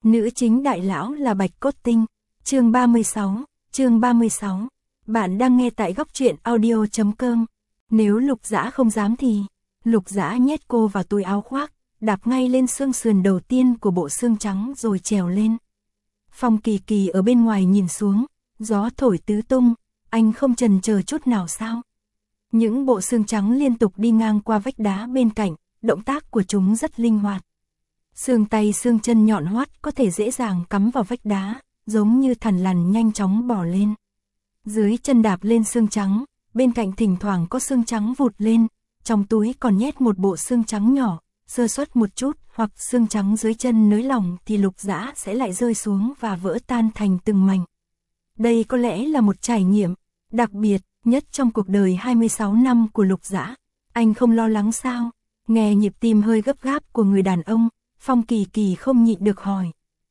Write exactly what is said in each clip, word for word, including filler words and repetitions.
Nữ chính đại lão là Bạch Cốt Tinh. Chương ba mươi sáu, chương ba mươi sáu. Bạn đang nghe tại góc truyện audio chấm com. Nếu Lục Dã không dám thì, Lục Dã nhét cô vào túi áo khoác, đạp ngay lên xương sườn đầu tiên của bộ xương trắng rồi trèo lên. Phong Kỳ Kỳ ở bên ngoài nhìn xuống, gió thổi tứ tung, anh không chần chờ chút nào sao? Những bộ xương trắng liên tục đi ngang qua vách đá bên cạnh, động tác của chúng rất linh hoạt. Xương tay xương chân nhọn hoắt có thể dễ dàng cắm vào vách đá, giống như thằn lằn nhanh chóng bò lên. Dưới chân đạp lên xương trắng, bên cạnh thỉnh thoảng có xương trắng vụt lên, trong túi còn nhét một bộ xương trắng nhỏ, sơ suất một chút hoặc xương trắng dưới chân nới lỏng thì Lục Dã sẽ lại rơi xuống và vỡ tan thành từng mảnh. Đây có lẽ là một trải nghiệm đặc biệt nhất trong cuộc đời hai mươi sáu năm của Lục Dã. Anh không lo lắng sao? Nghe nhịp tim hơi gấp gáp của người đàn ông, Phong Kỳ Kỳ không nhịn được hỏi.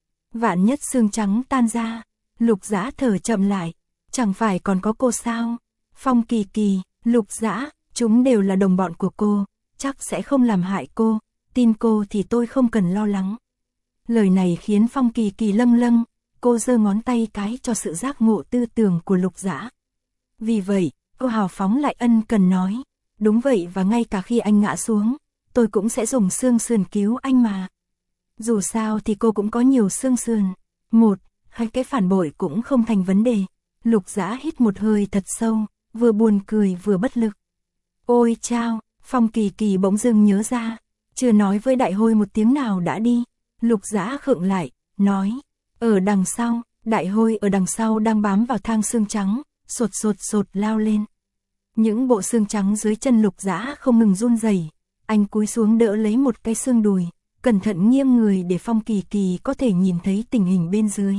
Vạn nhất xương trắng tan ra, Lục Dã thở chậm lại, chẳng phải còn có cô sao? Phong Kỳ Kỳ, Lục Dã, chúng đều là đồng bọn của cô, chắc sẽ không làm hại cô, tin cô thì tôi không cần lo lắng. Lời này khiến Phong Kỳ Kỳ lâng lâng, cô giơ ngón tay cái cho sự giác ngộ tư tưởng của Lục Dã. Vì vậy, cô hào phóng lại ân cần nói, đúng vậy và ngay cả khi anh ngã xuống, tôi cũng sẽ dùng xương sườn cứu anh mà. Dù sao thì cô cũng có nhiều xương sườn, một, hai cái phản bội cũng không thành vấn đề. Lục Dã hít một hơi thật sâu, vừa buồn cười vừa bất lực. Ôi chao, Phong Kỳ Kỳ bỗng dưng nhớ ra, chưa nói với Đại Hôi một tiếng nào đã đi. Lục Dã khựng lại, nói, ở đằng sau, Đại Hôi ở đằng sau đang bám vào thang xương trắng, sột sột sột lao lên. Những bộ xương trắng dưới chân Lục Dã không ngừng run rẩy, anh cúi xuống đỡ lấy một cái xương đùi, cẩn thận nghiêng người để Phong Kỳ Kỳ có thể nhìn thấy tình hình bên dưới.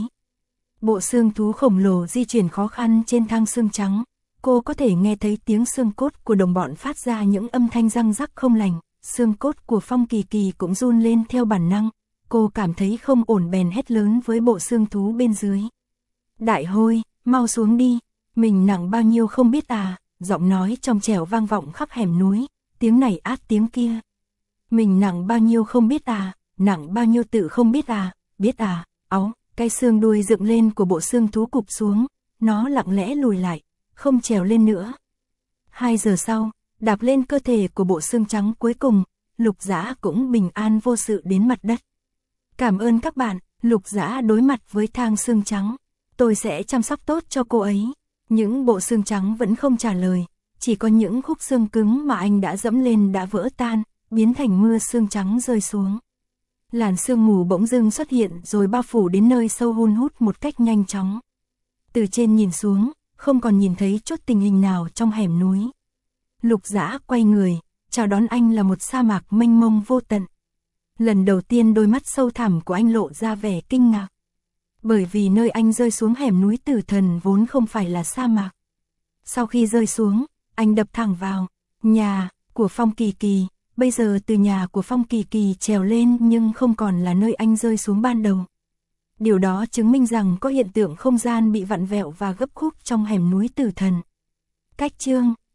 Bộ xương thú khổng lồ di chuyển khó khăn trên thang xương trắng, cô có thể nghe thấy tiếng xương cốt của đồng bọn phát ra những âm thanh răng rắc không lành, xương cốt của Phong Kỳ Kỳ cũng run lên theo bản năng, cô cảm thấy không ổn bèn hét lớn với bộ xương thú bên dưới. Đại Hôi, mau xuống đi, mình nặng bao nhiêu không biết à, giọng nói trong trẻo vang vọng khắp hẻm núi, tiếng này át tiếng kia. Mình nặng bao nhiêu không biết à, nặng bao nhiêu tự không biết à, biết à, áu, cái xương đuôi dựng lên của bộ xương thú cụp xuống, nó lặng lẽ lùi lại, không trèo lên nữa. Hai giờ sau, đạp lên cơ thể của bộ xương trắng cuối cùng, Lục Dã cũng bình an vô sự đến mặt đất. Cảm ơn các bạn, Lục Dã đối mặt với thang xương trắng, tôi sẽ chăm sóc tốt cho cô ấy. Những bộ xương trắng vẫn không trả lời, chỉ có những khúc xương cứng mà anh đã dẫm lên đã vỡ tan, biến thành mưa xương trắng rơi xuống. Làn sương mù bỗng dưng xuất hiện rồi bao phủ đến nơi sâu hun hút một cách nhanh chóng. Từ trên nhìn xuống, không còn nhìn thấy chút tình hình nào trong hẻm núi. Lục Dã quay người, chào đón anh là một sa mạc mênh mông vô tận. Lần đầu tiên đôi mắt sâu thẳm của anh lộ ra vẻ kinh ngạc. Bởi vì nơi anh rơi xuống hẻm núi Tử Thần vốn không phải là sa mạc. Sau khi rơi xuống, anh đập thẳng vào nhà của Phong Kỳ Kỳ. Bây giờ từ nhà của Phong Kỳ Kỳ trèo lên nhưng không còn là nơi anh rơi xuống ban đầu. Điều đó chứng minh rằng có hiện tượng không gian bị vặn vẹo và gấp khúc trong hẻm núi Tử Thần. Cách chương